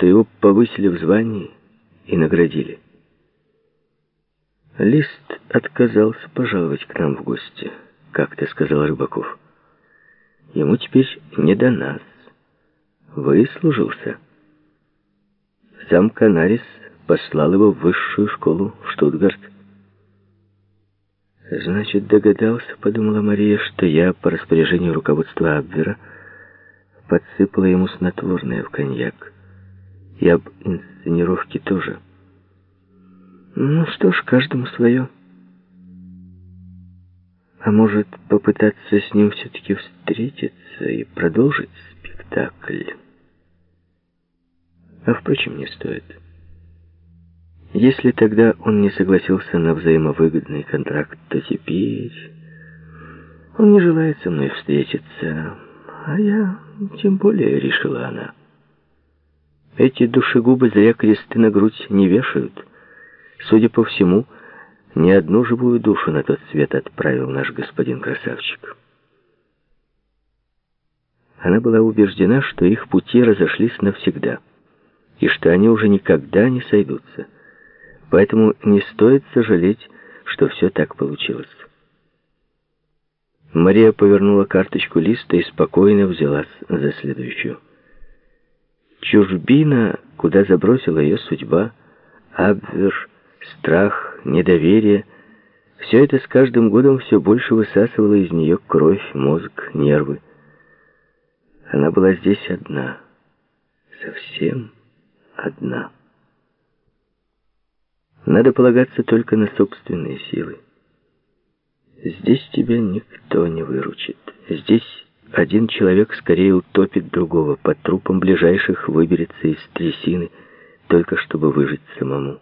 что его повысили в звании и наградили. Лист отказался пожаловать к нам в гости, как-то сказал Рыбаков. Ему теперь не до нас. Выслужился. Сам Канарис послал его в высшую школу в Штутгарт. Значит, догадался, подумала Мария, что я по распоряжению руководства Абвера подсыпала ему снотворное в коньяк. И об инсценировке тоже. Ну что ж, каждому свое. А может, попытаться с ним все-таки встретиться и продолжить спектакль? А впрочем, не стоит. Если тогда он не согласился на взаимовыгодный контракт, то теперь он не желает со мной встретиться. А я тем более, решила она. Эти душегубы зря кресты на грудь не вешают. Судя по всему, ни одну живую душу на тот свет отправил наш господин красавчик. Она была убеждена, что их пути разошлись навсегда, и что они уже никогда не сойдутся. Поэтому не стоит сожалеть, что все так получилось. Мария повернула карточку листа и спокойно взялась за следующую. Чужбина, куда забросила ее судьба, Абвер, страх, недоверие — все это с каждым годом все больше высасывало из нее кровь, мозг, нервы. Она была здесь одна, совсем одна. Надо полагаться только на собственные силы. Здесь тебя никто не выручит. Здесь один человек скорее утопит другого, по трупам ближайших выберется из трясины, только чтобы выжить самому.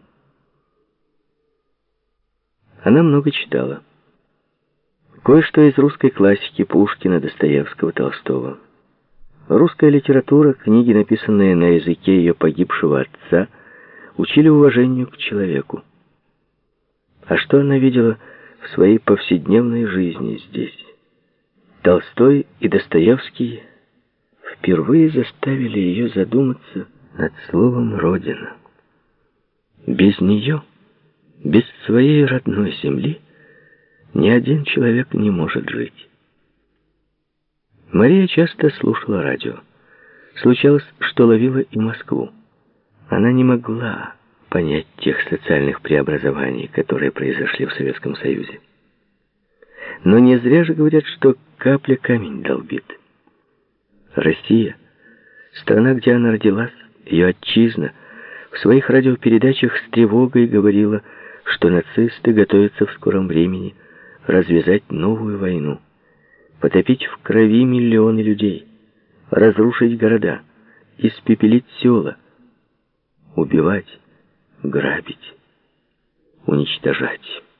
Она много читала. Кое-что из русской классики: Пушкина, Достоевского, Толстого. Русская литература, книги, написанные на языке ее погибшего отца, учили уважению к человеку. А что она видела в своей повседневной жизни здесь? Толстой и Достоевский впервые заставили ее задуматься над словом «Родина». Без нее, без своей родной земли, ни один человек не может жить. Мария часто слушала радио. Случалось, что ловила и Москву. Она не могла понять тех социальных преобразований, которые произошли в Советском Союзе. Но не зря же говорят, что капля камень долбит. Россия, страна, где она родилась, ее отчизна, в своих радиопередачах с тревогой говорила, что нацисты готовятся в скором времени развязать новую войну, потопить в крови миллионы людей, разрушить города, испепелить села, убивать, грабить, уничтожать.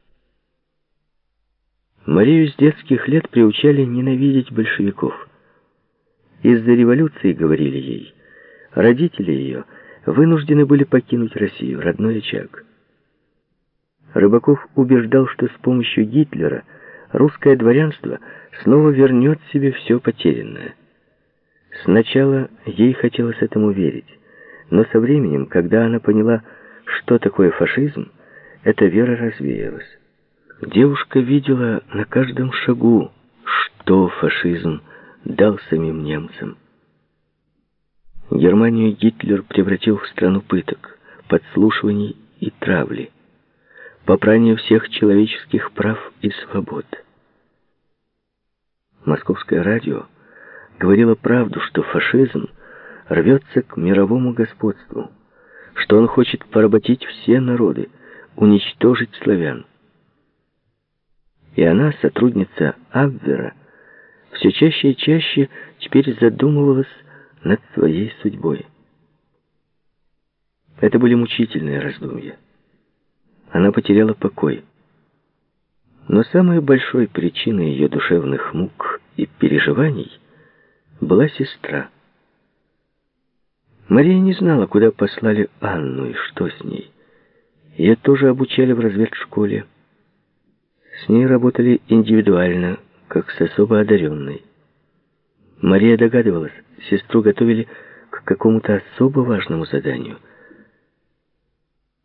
Марию с детских лет приучали ненавидеть большевиков. Из-за революции, говорили ей, родители ее вынуждены были покинуть Россию, родной очаг. Рыбаков убеждал, что с помощью Гитлера русское дворянство снова вернет себе все потерянное. Сначала ей хотелось этому верить, но со временем, когда она поняла, что такое фашизм, эта вера развеялась. Девушка видела на каждом шагу, что фашизм дал самим немцам. Германию Гитлер превратил в страну пыток, подслушиваний и травли, попрания всех человеческих прав и свобод. Московское радио говорило правду, что фашизм рвется к мировому господству, что он хочет поработить все народы, уничтожить славян. И она, сотрудница Абвера, все чаще и чаще теперь задумывалась над своей судьбой. Это были мучительные раздумья. Она потеряла покой. Но самой большой причиной ее душевных мук и переживаний была сестра. Мария не знала, куда послали Анну и что с ней. Ее тоже обучали в разведшколе. С ней работали индивидуально, как с особо одаренной. Мария догадывалась, сестру готовили к какому-то особо важному заданию,